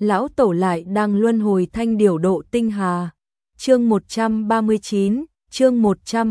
lão tổ lại đang luân hồi thanh điểu độ tinh hà. Chương 139, chương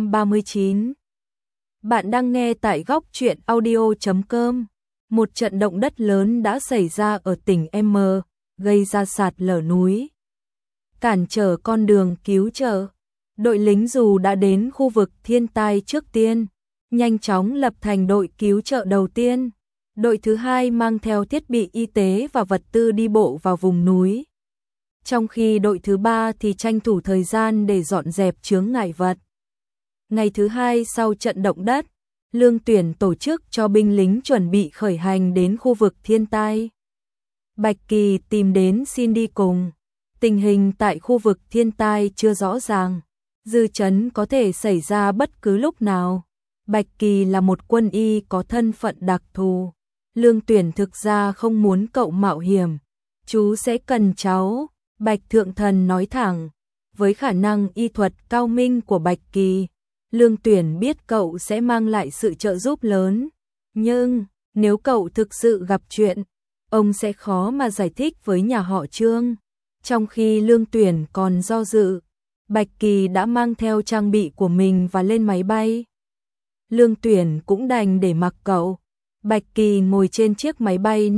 139. Bạn đang nghe tại góc truyện audio.com. Một trận động đất lớn đã xảy ra ở tỉnh M, gây ra sạt lở núi, cản trở con đường cứu trợ. Đội lính dù đã đến khu vực thiên tai trước tiên, nhanh chóng lập thành đội cứu trợ đầu tiên. Đội thứ hai mang theo thiết bị y tế và vật tư đi bộ vào vùng núi. Trong khi đội thứ ba thì tranh thủ thời gian để dọn dẹp chướng ngại vật. Ngày thứ hai sau trận động đất, Lương Tuyển tổ chức cho binh lính chuẩn bị khởi hành đến khu vực thiên tai. Bạch Kỳ tìm đến xin đi cùng. Tình hình tại khu vực thiên tai chưa rõ ràng, dư chấn có thể xảy ra bất cứ lúc nào. Bạch Kỳ là một quân y có thân phận đặc thù. Lương Tuyển thực ra không muốn cậu mạo hiểm. Chú sẽ cần cháu, Bạch Thượng Thần nói thẳng. Với khả năng y thuật cao minh của Bạch Kỳ, Lương Tuyển biết cậu sẽ mang lại sự trợ giúp lớn. Nhưng, nếu cậu thực sự gặp chuyện, ông sẽ khó mà giải thích với nhà họ Trương. Trong khi Lương Tuyển còn do dự, Bạch Kỳ đã mang theo trang bị của mình và lên máy bay. Lương Tuyển cũng đành để mặc cậu. Bạch Kỳ ngồi trên chiếc máy bay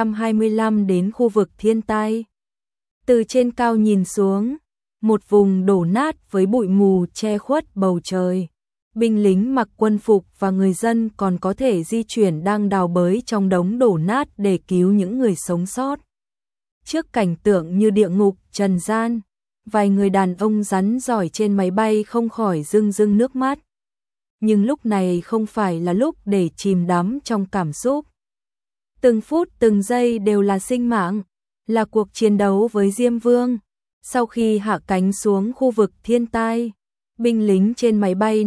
525 đến khu vực thiên tai. Từ trên cao nhìn xuống, một vùng đổ nát với bụi mù che khuất bầu trời. Binh lính mặc quân phục và người dân còn có thể di chuyển đang đào bới trong đống đổ nát để cứu những người sống sót. Trước cảnh tượng như địa ngục trần gian, vài người đàn ông rắn giỏi trên máy bay không khỏi rưng rưng nước mắt. Nhưng lúc này không phải là lúc để chìm đắm trong cảm xúc. Từng phút từng giây đều là sinh mạng, là cuộc chiến đấu với Diêm Vương. Sau khi hạ cánh xuống khu vực thiên tai, binh lính trên máy bay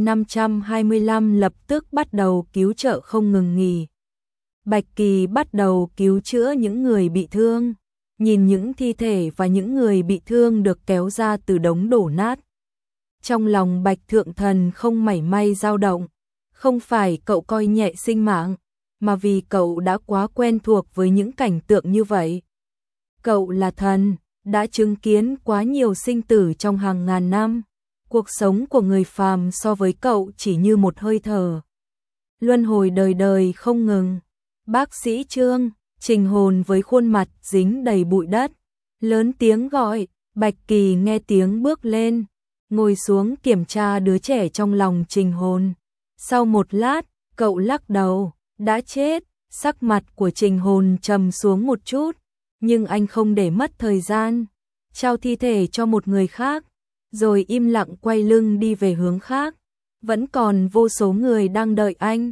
525 lập tức bắt đầu cứu trợ không ngừng nghỉ. Bạch Kỳ bắt đầu cứu chữa những người bị thương, nhìn những thi thể và những người bị thương được kéo ra từ đống đổ nát. Trong lòng Bạch Thượng Thần không mảy may dao động, không phải cậu coi nhẹ sinh mạng, mà vì cậu đã quá quen thuộc với những cảnh tượng như vậy. Cậu là thần, đã chứng kiến quá nhiều sinh tử trong hàng ngàn năm, cuộc sống của người phàm so với cậu chỉ như một hơi thở. Luân hồi đời đời không ngừng. Bác sĩ Trương, Trình Hồn với khuôn mặt dính đầy bụi đất, lớn tiếng gọi. Bạch Kỳ nghe tiếng bước lên, ngồi xuống kiểm tra đứa trẻ trong lòng Trình Hồn. Sau một lát, cậu lắc đầu, đã chết. Sắc mặt của Trình Hồn trầm xuống một chút, nhưng anh không để mất thời gian, trao thi thể cho một người khác, rồi im lặng quay lưng đi về hướng khác. Vẫn còn vô số người đang đợi anh.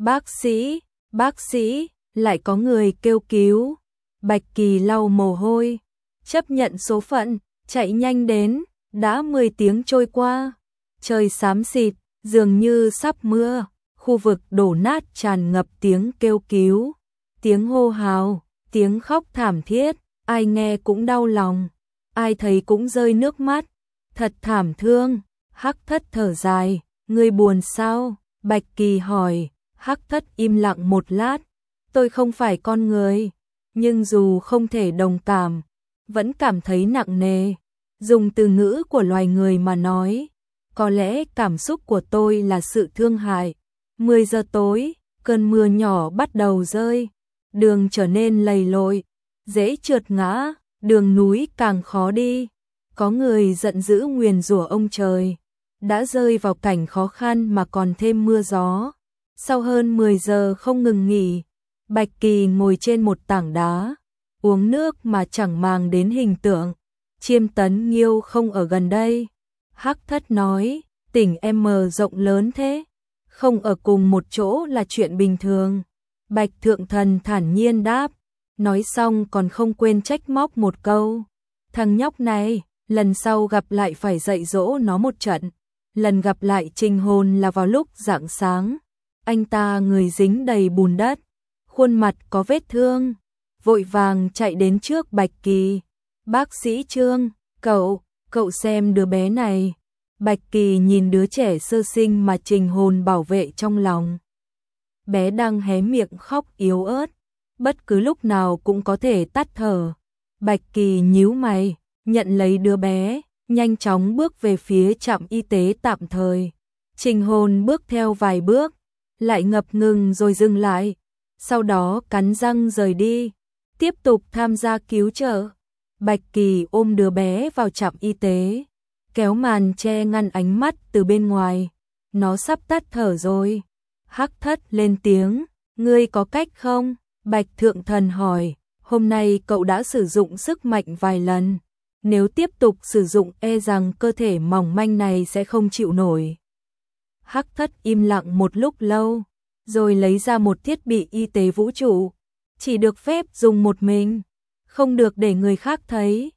Bác sĩ, lại có người kêu cứu. Bạch Kỳ lau mồ hôi, chấp nhận số phận, chạy nhanh đến. Đã 10 tiếng trôi qua, trời xám xịt, dường như sắp mưa, khu vực đổ nát tràn ngập tiếng kêu cứu, tiếng hô hào, tiếng khóc thảm thiết, ai nghe cũng đau lòng, ai thấy cũng rơi nước mắt, thật thảm thương. Hắc Thất thở dài, ngươi buồn sao? Bạch Kỳ hỏi. Hắc Thất im lặng một lát, tôi không phải con người, nhưng dù không thể đồng cảm, vẫn cảm thấy nặng nề. Dùng từ ngữ của loài người mà nói, có lẽ cảm xúc của tôi là sự thương hại. 10 giờ tối, cơn mưa nhỏ bắt đầu rơi, đường trở nên lầy lội, dễ trượt ngã, đường núi càng khó đi. Có người giận dữ nguyền rủa ông trời, đã rơi vào cảnh khó khăn mà còn thêm mưa gió. Sau hơn 10 giờ không ngừng nghỉ, Bạch Kỳ ngồi trên một tảng đá, uống nước mà chẳng màng đến hình tượng. Chiêm Tấn Nghiêu không ở gần đây. Hắc Thất nói, tỉnh M rộng lớn thế, không ở cùng một chỗ là chuyện bình thường. Bạch Thượng Thần thản nhiên đáp, nói xong còn không quên trách móc một câu. Thằng nhóc này, lần sau gặp lại phải dạy dỗ nó một trận. Lần gặp lại Trình Hồn là vào lúc rạng sáng. Anh ta người dính đầy bùn đất, khuôn mặt có vết thương, vội vàng chạy đến trước Bạch Kỳ. Bác sĩ Trương, cậu xem đứa bé này. Bạch Kỳ nhìn đứa trẻ sơ sinh mà Trình Hồn bảo vệ trong lòng. Bé đang hé miệng khóc yếu ớt, bất cứ lúc nào cũng có thể tắt thở. Bạch Kỳ nhíu mày, nhận lấy đứa bé, nhanh chóng bước về phía trạm y tế tạm thời. Trình Hồn bước theo vài bước, lại ngập ngừng rồi dừng lại, sau đó cắn răng rời đi, tiếp tục tham gia cứu trợ. Bạch Kỳ ôm đứa bé vào trạm y tế, kéo màn che ngăn ánh mắt từ bên ngoài. Nó sắp tắt thở rồi. Hắc Thất lên tiếng, ngươi có cách không? Bạch Thượng Thần hỏi, hôm nay cậu đã sử dụng sức mạnh vài lần. Nếu tiếp tục sử dụng e rằng cơ thể mỏng manh này sẽ không chịu nổi. Hắc Thất im lặng một lúc lâu, rồi lấy ra một thiết bị y tế vũ trụ. Chỉ được phép dùng một mình, không được để người khác thấy.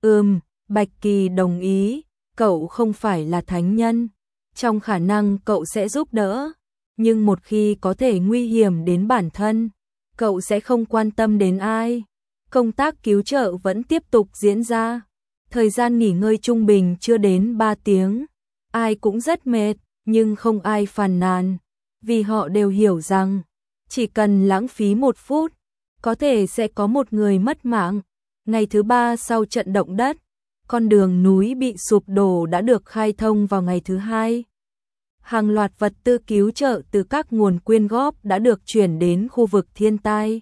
Bạch Kỳ đồng ý, cậu không phải là thánh nhân. Trong khả năng cậu sẽ giúp đỡ, nhưng một khi có thể nguy hiểm đến bản thân, cậu sẽ không quan tâm đến ai. Công tác cứu trợ vẫn tiếp tục diễn ra. Thời gian nghỉ ngơi trung bình chưa đến 3 tiếng. Ai cũng rất mệt, nhưng không ai phàn nàn, vì họ đều hiểu rằng chỉ cần lãng phí 1 phút, có thể sẽ có một người mất mạng. Ngày thứ 3 sau trận động đất, con đường núi bị sụp đổ đã được khai thông vào ngày thứ 2. Hàng loạt vật tư cứu trợ từ các nguồn quyên góp đã được chuyển đến khu vực thiên tai.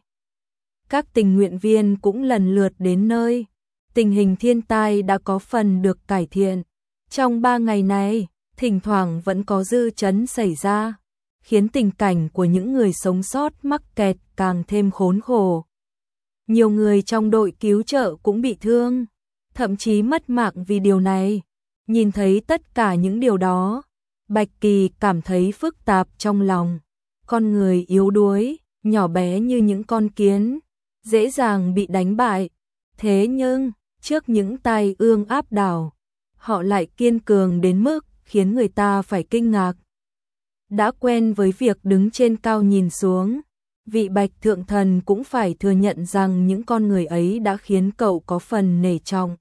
Các tình nguyện viên cũng lần lượt đến nơi. Tình hình thiên tai đã có phần được cải thiện. Trong 3 ngày này, thỉnh thoảng vẫn có dư chấn xảy ra, khiến tình cảnh của những người sống sót mắc kẹt càng thêm khốn khổ. Nhiều người trong đội cứu trợ cũng bị thương, thậm chí mất mạng vì điều này. Nhìn thấy tất cả những điều đó, Bạch Kỳ cảm thấy phức tạp trong lòng. Con người yếu đuối, nhỏ bé như những con kiến, dễ dàng bị đánh bại. Thế nhưng, trước những tai ương áp đảo, họ lại kiên cường đến mức khiến người ta phải kinh ngạc. Đã quen với việc đứng trên cao nhìn xuống, vị Bạch Thượng Thần cũng phải thừa nhận rằng những con người ấy đã khiến cậu có phần nể trọng.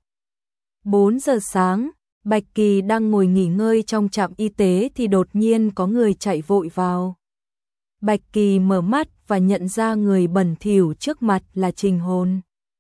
4 giờ sáng, Bạch Kỳ đang ngồi nghỉ ngơi trong trạm y tế thì đột nhiên có người chạy vội vào. Bạch Kỳ mở mắt và nhận ra người bẩn thỉu trước mặt là Trình Hồn.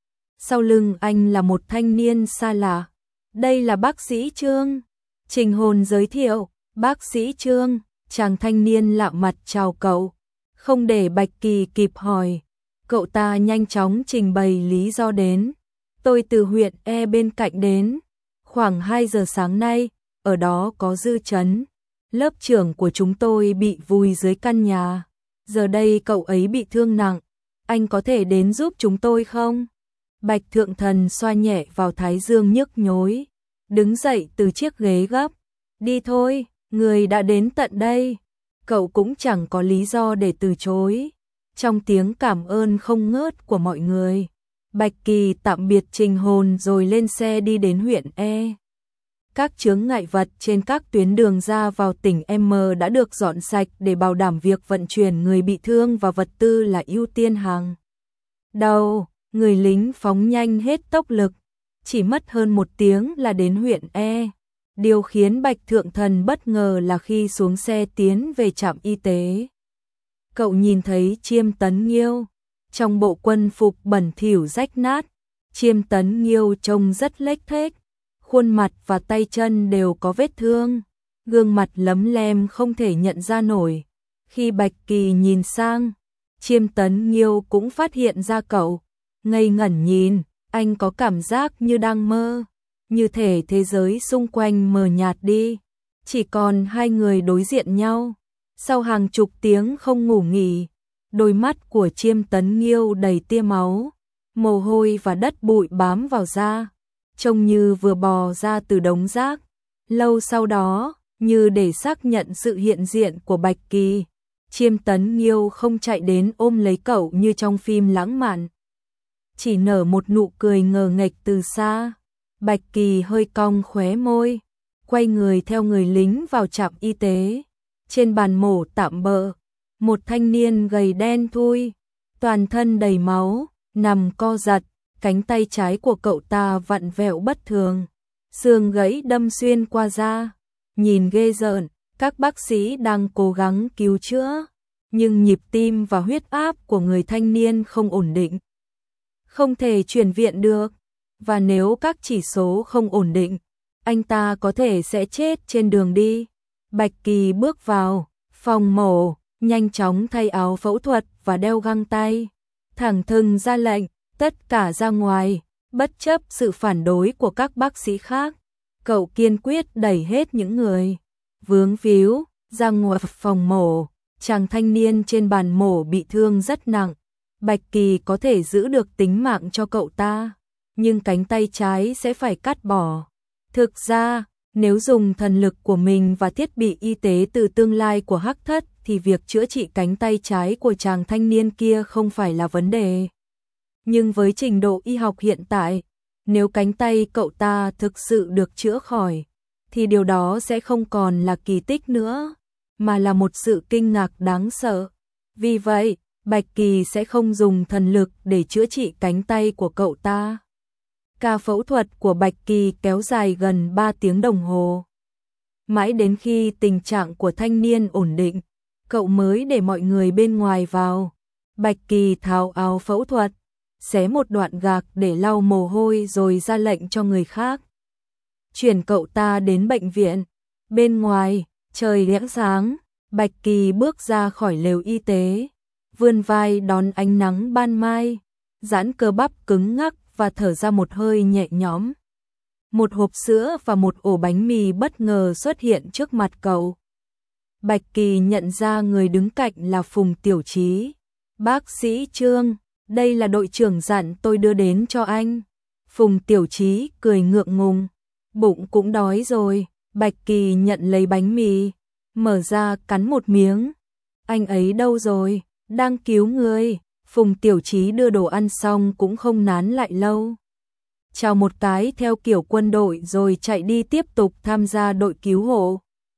Sau lưng anh là một thanh niên xa lạ. Đây là bác sĩ Trương. Trình Hồn giới thiệu, bác sĩ Trương. Chàng thanh niên lạ mặt chào cậu. Không để Bạch Kỳ kịp hỏi, cậu ta nhanh chóng trình bày lý do đến. Tôi từ huyện E bên cạnh đến. Khoảng 2 giờ sáng nay, ở đó có dư chấn. Lớp trưởng của chúng tôi bị vùi dưới căn nhà. Giờ đây cậu ấy bị thương nặng. Anh có thể đến giúp chúng tôi không? Bạch Thượng Thần xoa nhẹ vào thái dương nhức nhối, đứng dậy từ chiếc ghế gấp. Đi thôi, người đã đến tận đây. Cậu cũng chẳng có lý do để từ chối. Trong tiếng cảm ơn không ngớt của mọi người, Bạch Kỳ tạm biệt Trình Hồn rồi lên xe đi đến huyện E. Các chướng ngại vật trên các tuyến đường ra vào tỉnh M đã được dọn sạch để bảo đảm việc vận chuyển người bị thương và vật tư là ưu tiên hàng đầu. Người lính phóng nhanh hết tốc lực, chỉ mất hơn 1 tiếng là đến huyện E. Điều khiến Bạch Thượng Thần bất ngờ là khi xuống xe tiến về trạm y tế, cậu nhìn thấy Chiêm Tấn Nghiêu trong bộ quân phục bẩn thỉu rách nát. Chiêm Tấn Nghiêu trông rất lếch thếch, khuôn mặt và tay chân đều có vết thương, gương mặt lấm lem không thể nhận ra nổi. Khi Bạch Kỳ nhìn sang, Chiêm Tấn Nghiêu cũng phát hiện ra cậu, ngây ngẩn nhìn, anh có cảm giác như đang mơ, như thể thế giới xung quanh mờ nhạt đi, chỉ còn hai người đối diện nhau. Sau hàng chục tiếng không ngủ nghỉ, đôi mắt của Chiêm Tấn Nghiêu đầy tia máu, mồ hôi và đất bụi bám vào da, trông như vừa bò ra từ đống rác. Lâu sau đó, như để xác nhận sự hiện diện của Bạch Kỳ, Chiêm Tấn Nghiêu không chạy đến ôm lấy cậu như trong phim lãng mạn, chỉ nở một nụ cười ngờ nghệch từ xa. Bạch Kỳ hơi cong khóe môi, quay người theo người lính vào trạm y tế. Trên bàn mổ tạm bợ, một thanh niên gầy đen thui, toàn thân đầy máu, nằm co giật, cánh tay trái của cậu ta vặn vẹo bất thường, xương gãy đâm xuyên qua da, nhìn ghê rợn. Các bác sĩ đang cố gắng cứu chữa, nhưng nhịp tim và huyết áp của người thanh niên không ổn định, không thể chuyển viện được. và nếu các chỉ số không ổn định, anh ta có thể sẽ chết trên đường đi. Bạch Kỳ bước vào phòng mổ, nhanh chóng thay áo phẫu thuật và đeo găng tay, thẳng thừng ra lệnh, tất cả ra ngoài, bất chấp sự phản đối của các bác sĩ khác. Cậu kiên quyết đẩy hết những người vướng víu ra ngoài phòng mổ. Chàng thanh niên trên bàn mổ bị thương rất nặng. Bạch Kỳ có thể giữ được tính mạng cho cậu ta, nhưng cánh tay trái sẽ phải cắt bỏ. Thực ra, nếu dùng thần lực của mình và thiết bị y tế từ tương lai của Hắc Thất thì việc chữa trị cánh tay trái của chàng thanh niên kia không phải là vấn đề. Nhưng với trình độ y học hiện tại, nếu cánh tay cậu ta thực sự được chữa khỏi, thì điều đó sẽ không còn là kỳ tích nữa, mà là một sự kinh ngạc đáng sợ. Vì vậy, Bạch Kỳ sẽ không dùng thần lực để chữa trị cánh tay của cậu ta. Ca phẫu thuật của Bạch Kỳ kéo dài gần 3 tiếng đồng hồ. Mãi đến khi tình trạng của thanh niên ổn định, cậu mới để mọi người bên ngoài vào. Bạch Kỳ tháo áo phẫu thuật, xé một đoạn gạc để lau mồ hôi rồi ra lệnh cho người khác chuyển cậu ta đến bệnh viện. Bên ngoài, trời lẽng sáng, Bạch Kỳ bước ra khỏi lều y tế, vươn vai đón ánh nắng ban mai, giãn cơ bắp cứng ngắc và thở ra một hơi nhẹ nhõm. Một hộp sữa và một ổ bánh mì bất ngờ xuất hiện trước mặt cậu. Bạch Kỳ nhận ra người đứng cạnh là Phùng Tiểu Chí. Bác sĩ Trương, đây là đội trưởng dặn tôi đưa đến cho anh. Phùng Tiểu Chí cười ngượng ngùng, bụng cũng đói rồi. Bạch Kỳ nhận lấy bánh mì, mở ra cắn một miếng. Anh ấy đâu rồi? Đang cứu người. Phùng Tiểu Chí đưa đồ ăn xong cũng không nán lại lâu. Chào một cái theo kiểu quân đội rồi chạy đi tiếp tục tham gia đội cứu hộ.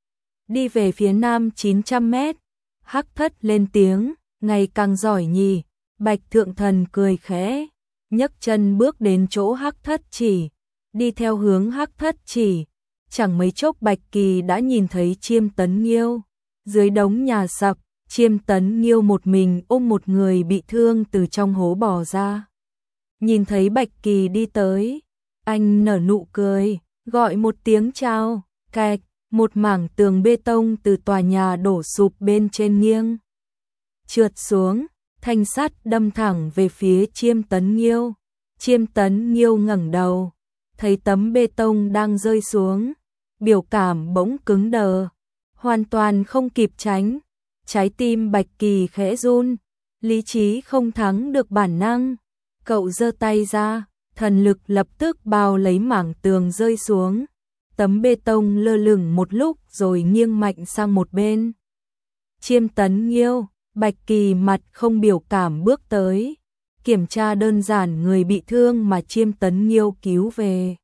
Đi về phía nam 900 mét, Hắc Thất lên tiếng, ngày càng giỏi nhỉ. Bạch Thượng Thần cười khẽ, nhấc chân bước đến chỗ Hắc Thất chỉ, đi theo hướng Hắc Thất chỉ. Chẳng mấy chốc Bạch Kỳ đã nhìn thấy Chiêm Tấn Nghiêu. Dưới đống nhà sập, Chiêm Tấn Nghiêu một mình ôm một người bị thương từ trong hố bò ra. Nhìn thấy Bạch Kỳ đi tới, anh nở nụ cười, gọi một tiếng chào. Cạch, một mảng tường bê tông từ tòa nhà đổ sụp bên trên nghiêng trượt xuống, thanh sắt đâm thẳng về phía Chiêm Tấn Nghiêu. Chiêm Tấn Nghiêu ngẩng đầu, thấy tấm bê tông đang rơi xuống, biểu cảm bỗng cứng đờ, hoàn toàn không kịp tránh. Trái tim Bạch Kỳ khẽ run, lý trí không thắng được bản năng. Cậu giơ tay ra, thần lực lập tức bao lấy mảng tường rơi xuống. Tấm bê tông lơ lửng một lúc rồi nghiêng mạnh sang một bên. Chiêm Tấn Nghiêu, Bạch Kỳ mặt không biểu cảm bước tới, kiểm tra đơn giản người bị thương mà Chiêm Tấn Nghiêu cứu về.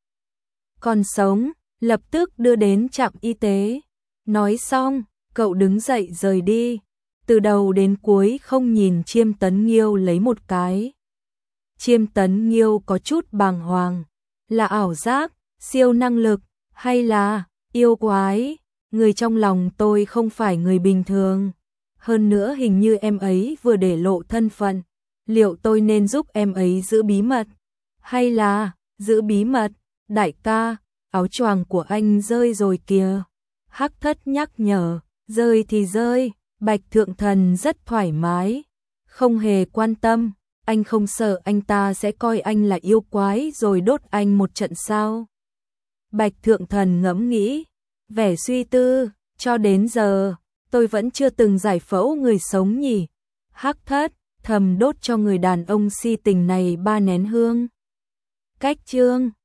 Còn sống, lập tức đưa đến trạm y tế. Nói xong, cậu đứng dậy rời đi, từ đầu đến cuối không nhìn Chiêm Tấn Nghiêu lấy một cái. Chiêm Tấn Nghiêu có chút bàng hoàng, là ảo giác, siêu năng lực, hay là yêu quái? Người trong lòng tôi không phải người bình thường. Hơn nữa hình như em ấy vừa để lộ thân phận. Liệu tôi nên giúp em ấy giữ bí mật? Hay là giữ bí mật? Đại ca, áo choàng của anh rơi rồi kìa. Hắc Thất nhắc nhở, rơi thì rơi. Bạch Thượng Thần rất thoải mái, không hề quan tâm. Anh không sợ anh ta sẽ coi anh là yêu quái rồi đốt anh một trận sao? Bạch Thượng Thần ngẫm nghĩ, vẻ suy tư, cho đến giờ, tôi vẫn chưa từng giải phẫu người sống nhỉ. Hắc Thất thầm đốt cho người đàn ông si tình này 3 nén hương. Cách chương